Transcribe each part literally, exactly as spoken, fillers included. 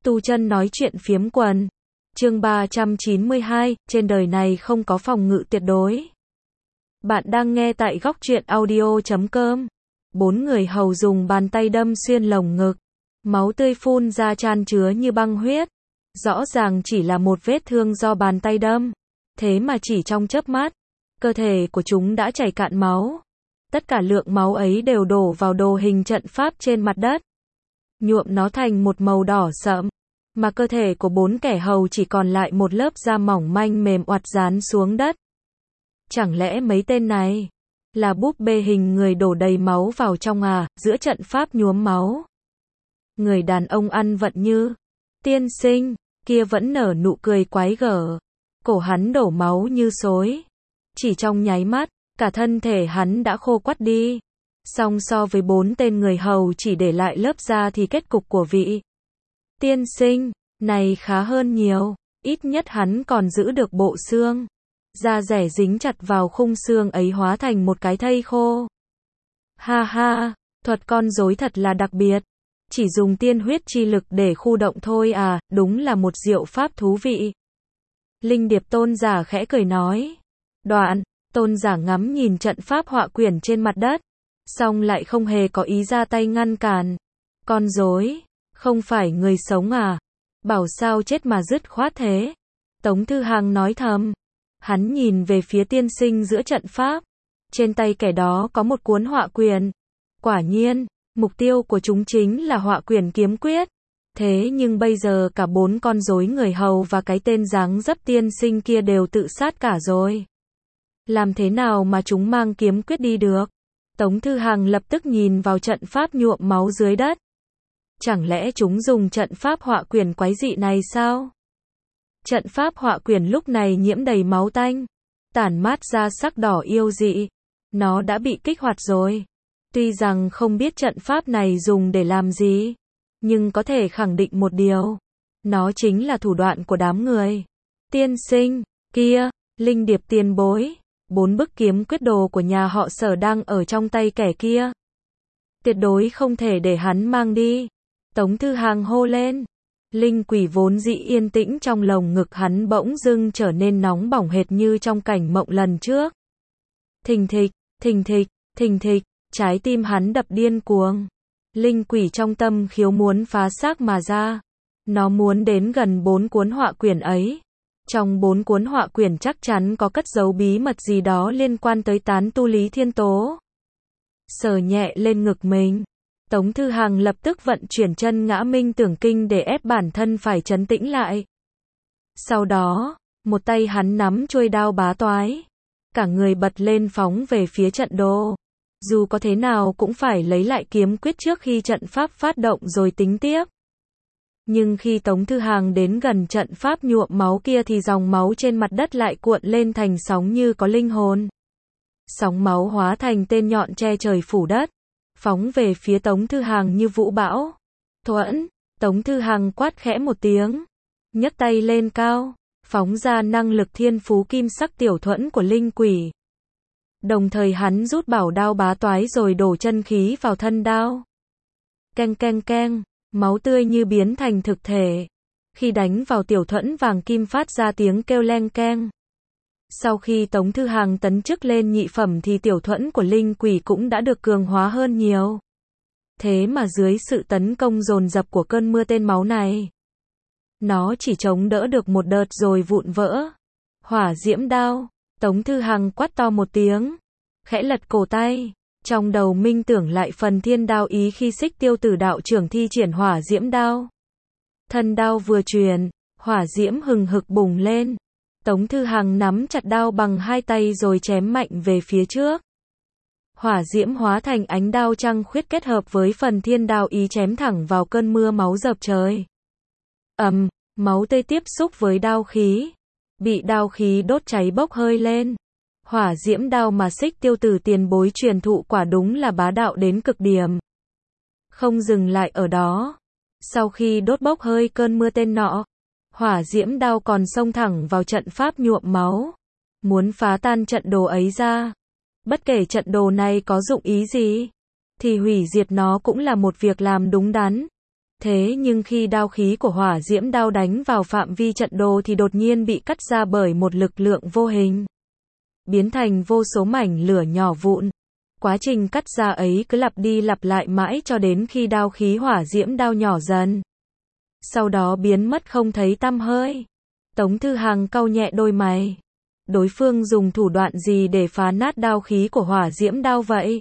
Tu chân nói chuyện phiếm quần. Chương ba trăm chín mươi hai, trên đời này không có phòng ngự tuyệt đối. Bạn đang nghe tại góc truyện audio chấm com. Bốn người hầu dùng bàn tay đâm xuyên lồng ngực. Máu tươi phun ra chan chứa như băng huyết. Rõ ràng chỉ là một vết thương do bàn tay đâm. Thế mà chỉ trong chớp mắt, cơ thể của chúng đã chảy cạn máu. Tất cả lượng máu ấy đều đổ vào đồ hình trận pháp trên mặt đất, nhuộm nó thành một màu đỏ sẫm, mà cơ thể của bốn kẻ hầu chỉ còn lại một lớp da mỏng manh mềm oặt dán xuống đất. Chẳng lẽ mấy tên này là búp bê hình người đổ đầy máu vào trong à, giữa trận pháp nhuốm máu. Người đàn ông ăn vận như tiên sinh kia vẫn nở nụ cười quái gở, cổ hắn đổ máu như xối. Chỉ trong nháy mắt, cả thân thể hắn đã khô quắt đi. Song so với bốn tên người hầu chỉ để lại lớp da thì kết cục của vị tiên sinh này khá hơn nhiều, ít nhất hắn còn giữ được bộ xương. Da rẻ dính chặt vào khung xương ấy hóa thành một cái thây khô. Ha ha, thuật con rối thật là đặc biệt. Chỉ dùng tiên huyết chi lực để khu động thôi à, đúng là một diệu pháp thú vị. Linh Điệp tôn giả khẽ cười nói. Đoạn, tôn giả ngắm nhìn trận pháp họa quyển trên mặt đất, song lại không hề có ý ra tay ngăn cản. Con rối, không phải người sống à? Bảo sao chết mà dứt khoát thế? Tống Thư Hằng nói thầm. Hắn nhìn về phía tiên sinh giữa trận pháp. Trên tay kẻ đó có một cuốn họa quyển. Quả nhiên, mục tiêu của chúng chính là họa quyển kiếm quyết. Thế nhưng bây giờ cả bốn con rối người hầu và cái tên dáng dấp tiên sinh kia đều tự sát cả rồi. Làm thế nào mà chúng mang kiếm quyết đi được? Tống Thư Hằng lập tức nhìn vào trận pháp nhuộm máu dưới đất. Chẳng lẽ chúng dùng trận pháp họa quyển quái dị này sao? Trận pháp họa quyển lúc này nhiễm đầy máu tanh, tản mát ra sắc đỏ yêu dị. Nó đã bị kích hoạt rồi. Tuy rằng không biết trận pháp này dùng để làm gì, nhưng có thể khẳng định một điều. Nó chính là thủ đoạn của đám người tiên sinh kia, Linh Điệp tiền bối. Bốn bức kiếm quyết đồ của nhà họ Sở đang ở trong tay kẻ kia. Tuyệt đối không thể để hắn mang đi. Tống Thư Hằng hô lên. Linh quỷ vốn dĩ yên tĩnh trong lồng ngực hắn bỗng dưng trở nên nóng bỏng hệt như trong cảnh mộng lần trước. Thình thịch, thình thịch, thình thịch, trái tim hắn đập điên cuồng. Linh quỷ trong tâm khiếu muốn phá xác mà ra. Nó muốn đến gần bốn cuốn họa quyển ấy. Trong bốn cuốn họa quyển chắc chắn có cất giấu bí mật gì đó liên quan tới tán tu Lý Thiên Tố. Sờ nhẹ lên ngực mình, Tống Thư Hằng lập tức vận chuyển chân ngã minh tưởng kinh để ép bản thân phải trấn tĩnh lại. Sau đó, một tay hắn nắm chuôi đao bá toái. Cả người bật lên phóng về phía trận đồ. Dù có thế nào cũng phải lấy lại kiếm quyết trước khi trận pháp phát động rồi tính tiếp. Nhưng khi Tống Thư Hằng đến gần trận pháp nhuộm máu kia thì dòng máu trên mặt đất lại cuộn lên thành sóng như có linh hồn. Sóng máu hóa thành tên nhọn che trời phủ đất, phóng về phía Tống Thư Hằng như vũ bão. Thuẫn, Tống Thư Hằng quát khẽ một tiếng, nhấc tay lên cao, phóng ra năng lực thiên phú kim sắc tiểu thuẫn của linh quỷ. Đồng thời hắn rút bảo đao bá toái rồi đổ chân khí vào thân đao. Keng keng keng. Máu tươi như biến thành thực thể. Khi đánh vào tiểu thuẫn vàng kim phát ra tiếng kêu leng keng. Sau khi Tống Thư Hằng tấn chức lên nhị phẩm thì tiểu thuẫn của linh quỷ cũng đã được cường hóa hơn nhiều. Thế mà dưới sự tấn công dồn dập của cơn mưa tên máu này, nó chỉ chống đỡ được một đợt rồi vụn vỡ. Hỏa diễm đao. Tống Thư Hằng quát to một tiếng, khẽ lật cổ tay. Trong đầu minh tưởng lại phần thiên đao ý khi Xích Tiêu Tử đạo trưởng thi triển hỏa diễm đao. Thân đao vừa truyền, hỏa diễm hừng hực bùng lên. Tống Thư Hằng nắm chặt đao bằng hai tay rồi chém mạnh về phía trước. Hỏa diễm hóa thành ánh đao trăng khuyết kết hợp với phần thiên đao ý chém thẳng vào cơn mưa máu dập trời. Ầm, um, máu tươi tiếp xúc với đao khí, bị đao khí đốt cháy bốc hơi lên. Hỏa diễm đao mà Xích Tiêu Tử tiền bối truyền thụ quả đúng là bá đạo đến cực điểm. Không dừng lại ở đó. Sau khi đốt bốc hơi cơn mưa tên nọ, hỏa diễm đao còn xông thẳng vào trận pháp nhuộm máu. Muốn phá tan trận đồ ấy ra. Bất kể trận đồ này có dụng ý gì, thì hủy diệt nó cũng là một việc làm đúng đắn. Thế nhưng khi đao khí của hỏa diễm đao đánh vào phạm vi trận đồ thì đột nhiên bị cắt ra bởi một lực lượng vô hình, biến thành vô số mảnh lửa nhỏ vụn. Quá trình cắt ra ấy cứ lặp đi lặp lại mãi cho đến khi đao khí hỏa diễm đao nhỏ dần, sau đó biến mất không thấy tăm hơi. Tống Thư Hằng cau nhẹ đôi mày. Đối phương dùng thủ đoạn gì để phá nát đao khí của hỏa diễm đao vậy?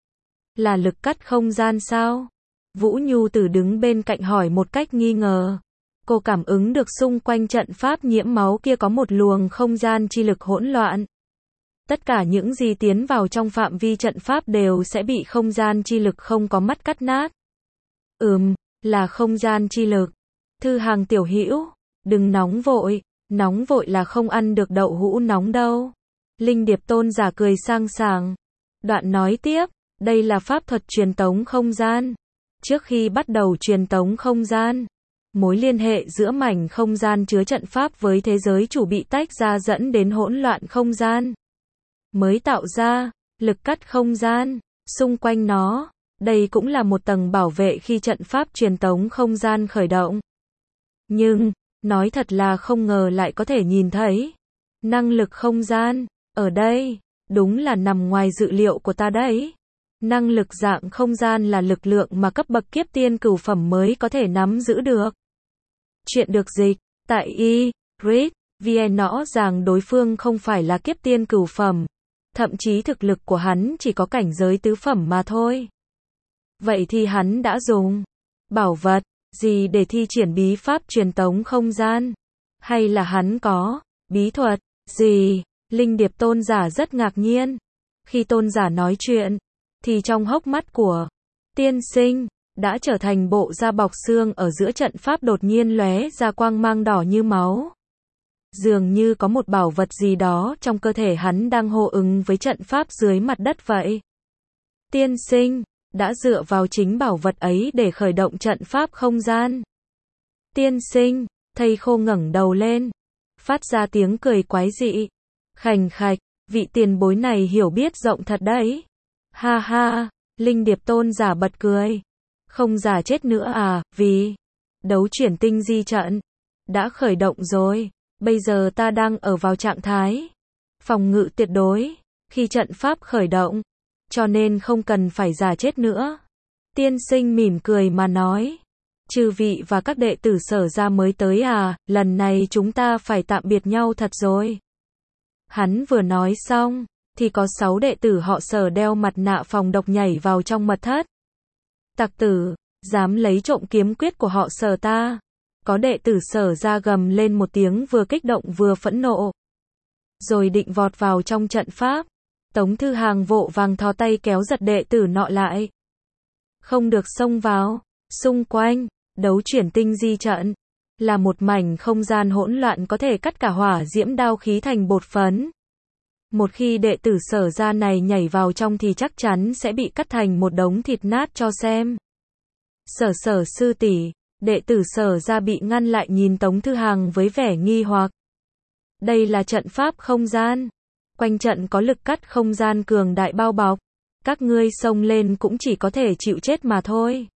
Là lực cắt không gian sao? Vũ Nhu Tử đứng bên cạnh hỏi một cách nghi ngờ. Cô cảm ứng được xung quanh trận pháp nhiễm máu kia có một luồng không gian chi lực hỗn loạn. Tất cả những gì tiến vào trong phạm vi trận pháp đều sẽ bị không gian chi lực không có mắt cắt nát. Ừm, là không gian chi lực. Thư Hằng tiểu hữu, đừng nóng vội, nóng vội là không ăn được đậu hũ nóng đâu. Linh Điệp Tôn giả cười sang sảng. Đoạn nói tiếp, đây là pháp thuật truyền tống không gian. Trước khi bắt đầu truyền tống không gian, mối liên hệ giữa mảnh không gian chứa trận pháp với thế giới chủ bị tách ra dẫn đến hỗn loạn không gian, mới tạo ra lực cắt không gian xung quanh nó. Đây cũng là một tầng bảo vệ khi trận pháp truyền tống không gian khởi động. Nhưng, nói thật là không ngờ lại có thể nhìn thấy năng lực không gian ở đây, đúng là nằm ngoài dự liệu của ta đấy. Năng lực dạng không gian là lực lượng mà cấp bậc kiếp tiên cửu phẩm mới có thể nắm giữ được. Chuyện được dịch tại i rít vê en. Rõ ràng đối phương không phải là kiếp tiên cửu phẩm, thậm chí thực lực của hắn chỉ có cảnh giới tứ phẩm mà thôi. Vậy thì hắn đã dùng bảo vật gì để thi triển bí pháp truyền tống không gian? Hay là hắn có bí thuật gì? Linh Điệp Tôn giả rất ngạc nhiên. Khi tôn giả nói chuyện, thì trong hốc mắt của tiên sinh đã trở thành bộ da bọc xương ở giữa trận pháp đột nhiên lóe ra quang mang đỏ như máu. Dường như có một bảo vật gì đó trong cơ thể hắn đang hô ứng với trận pháp dưới mặt đất vậy. Tiên sinh đã dựa vào chính bảo vật ấy để khởi động trận pháp không gian. Tiên sinh, thầy khô ngẩng đầu lên, phát ra tiếng cười quái dị. Khành khạch, vị tiền bối này hiểu biết rộng thật đấy. Ha ha, Linh Điệp Tôn giả bật cười. Không giả chết nữa à, vì đấu chuyển tinh di trận đã khởi động rồi. Bây giờ ta đang ở vào trạng thái phòng ngự tuyệt đối khi trận pháp khởi động, cho nên không cần phải giả chết nữa. Tiên sinh mỉm cười mà nói. Chư vị và các đệ tử Sở gia mới tới à, lần này chúng ta phải tạm biệt nhau thật rồi. Hắn vừa nói xong, thì có sáu đệ tử họ Sở đeo mặt nạ phòng độc nhảy vào trong mật thất. Tặc tử, dám lấy trộm kiếm quyết của họ Sở ta. Có đệ tử Sở gia gầm lên một tiếng vừa kích động vừa phẫn nộ. Rồi định vọt vào trong trận pháp. Tống Thư Hằng vội vàng thò tay kéo giật đệ tử nọ lại. Không được xông vào. Xung quanh, đấu chuyển tinh di trận là một mảnh không gian hỗn loạn có thể cắt cả hỏa diễm đao khí thành bột phấn. Một khi đệ tử Sở gia này nhảy vào trong thì chắc chắn sẽ bị cắt thành một đống thịt nát cho xem. Sở Sở sư tỷ, đệ tử Sở gia bị ngăn lại nhìn Tống Thư Hằng với vẻ nghi hoặc. Đây là trận pháp không gian. Quanh trận có lực cắt không gian cường đại bao bọc. Các ngươi xông lên cũng chỉ có thể chịu chết mà thôi.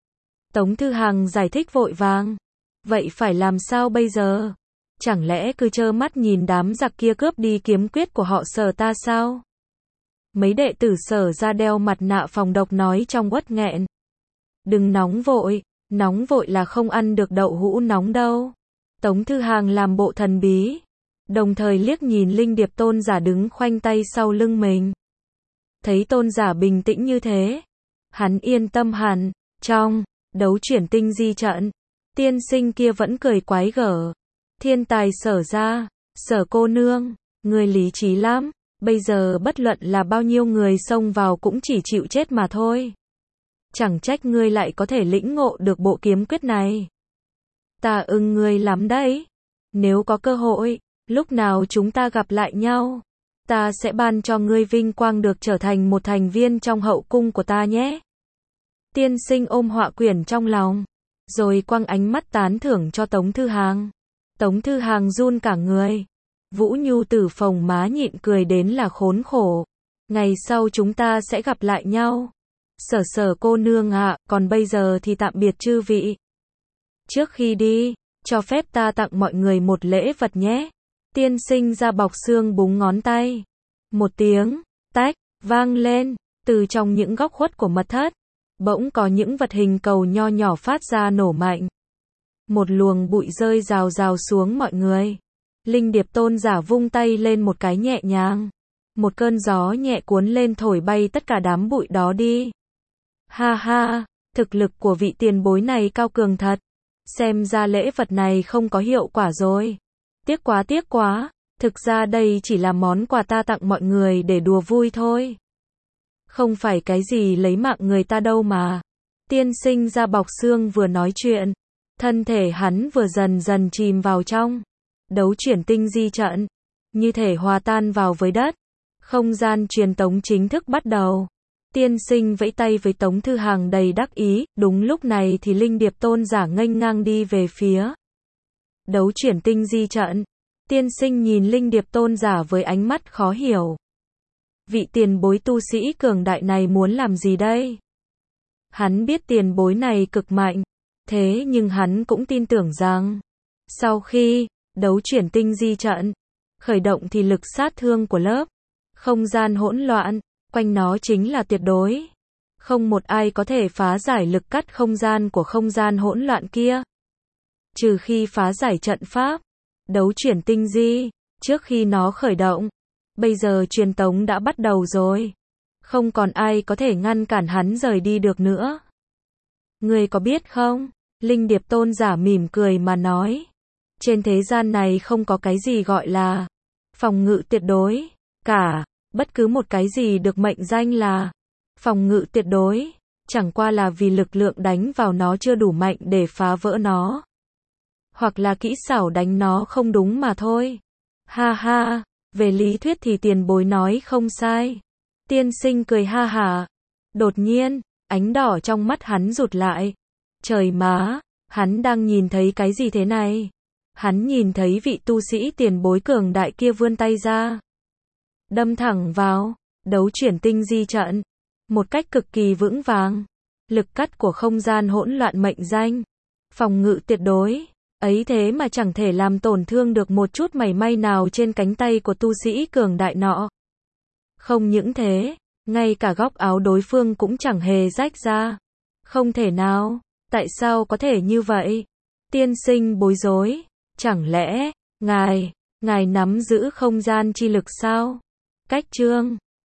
Tống Thư Hằng giải thích vội vàng. Vậy phải làm sao bây giờ? Chẳng lẽ cứ trơ mắt nhìn đám giặc kia cướp đi kiếm quyết của họ Sở ta sao? Mấy đệ tử Sở gia đeo mặt nạ phòng độc nói trong uất nghẹn. Đừng nóng vội, nóng vội là không ăn được đậu hũ nóng đâu. Tống Thư Hằng làm bộ thần bí, đồng thời liếc nhìn Linh Điệp Tôn giả đứng khoanh tay sau lưng mình. Thấy tôn giả bình tĩnh như thế, hắn yên tâm hẳn. Trong đấu chuyển tinh di trận, tiên sinh kia vẫn cười quái gở. Thiên tài Sở gia, Sở cô nương, người lý trí lắm. Bây giờ bất luận là bao nhiêu người xông vào cũng chỉ chịu chết mà thôi. Chẳng trách ngươi lại có thể lĩnh ngộ được bộ kiếm quyết này. Ta ưng ngươi lắm đấy. Nếu có cơ hội, lúc nào chúng ta gặp lại nhau, ta sẽ ban cho ngươi vinh quang được trở thành một thành viên trong hậu cung của ta nhé. Tiên sinh ôm họa quyển trong lòng, rồi quăng ánh mắt tán thưởng cho Tống Thư Hằng. Tống Thư Hằng run cả người. Vũ Nhu Tử phồng má nhịn cười đến là khốn khổ. Ngày sau chúng ta sẽ gặp lại nhau. Sở Sở cô nương ạ, à, còn bây giờ thì tạm biệt chư vị. Trước khi đi, cho phép ta tặng mọi người một lễ vật nhé. Tiên sinh da bọc xương búng ngón tay. Một tiếng, tách, vang lên, từ trong những góc khuất của mật thất. Bỗng có những vật hình cầu nho nhỏ phát ra nổ mạnh. Một luồng bụi rơi rào rào xuống mọi người. Linh Điệp Tôn giả vung tay lên một cái nhẹ nhàng. Một cơn gió nhẹ cuốn lên thổi bay tất cả đám bụi đó đi. Ha ha, thực lực của vị tiền bối này cao cường thật. Xem ra lễ vật này không có hiệu quả rồi. Tiếc quá tiếc quá, thực ra đây chỉ là món quà ta tặng mọi người để đùa vui thôi. Không phải cái gì lấy mạng người ta đâu mà. Tiên sinh da bọc xương vừa nói chuyện, thân thể hắn vừa dần dần chìm vào trong đấu chuyển tinh di trận, như thể hòa tan vào với đất. Không gian truyền tống chính thức bắt đầu. Tiên sinh vẫy tay với Tống Thư Hàng đầy đắc ý, đúng lúc này thì Linh Điệp Tôn giả nghênh ngang đi về phía đấu chuyển tinh di trận. Tiên sinh nhìn Linh Điệp Tôn giả với ánh mắt khó hiểu. Vị tiền bối tu sĩ cường đại này muốn làm gì đây? Hắn biết tiền bối này cực mạnh, thế nhưng hắn cũng tin tưởng rằng sau khi đấu chuyển tinh di trận khởi động thì lực sát thương của lớp không gian hỗn loạn quanh nó chính là tuyệt đối. Không một ai có thể phá giải lực cắt không gian của không gian hỗn loạn kia. Trừ khi phá giải trận pháp đấu chuyển tinh di trước khi nó khởi động. Bây giờ truyền tống đã bắt đầu rồi. Không còn ai có thể ngăn cản hắn rời đi được nữa. Ngươi có biết không? Linh Điệp Tôn giả mỉm cười mà nói. Trên thế gian này không có cái gì gọi là phòng ngự tuyệt đối cả. Bất cứ một cái gì được mệnh danh là phòng ngự tuyệt đối, chẳng qua là vì lực lượng đánh vào nó chưa đủ mạnh để phá vỡ nó. Hoặc là kỹ xảo đánh nó không đúng mà thôi. Ha ha, về lý thuyết thì tiền bối nói không sai. Tiên sinh cười ha hả. Đột nhiên, ánh đỏ trong mắt hắn rụt lại. Trời má, hắn đang nhìn thấy cái gì thế này? Hắn nhìn thấy vị tu sĩ tiền bối cường đại kia vươn tay ra. Đâm thẳng vào đấu chuyển tinh di trận. Một cách cực kỳ vững vàng. Lực cắt của không gian hỗn loạn mệnh danh phòng ngự tuyệt đối. Ấy thế mà chẳng thể làm tổn thương được một chút mảy may nào trên cánh tay của tu sĩ cường đại nọ. Không những thế, ngay cả góc áo đối phương cũng chẳng hề rách ra. Không thể nào, tại sao có thể như vậy? Tiên sinh bối rối, chẳng lẽ, ngài, ngài nắm giữ không gian chi lực sao? Cách chương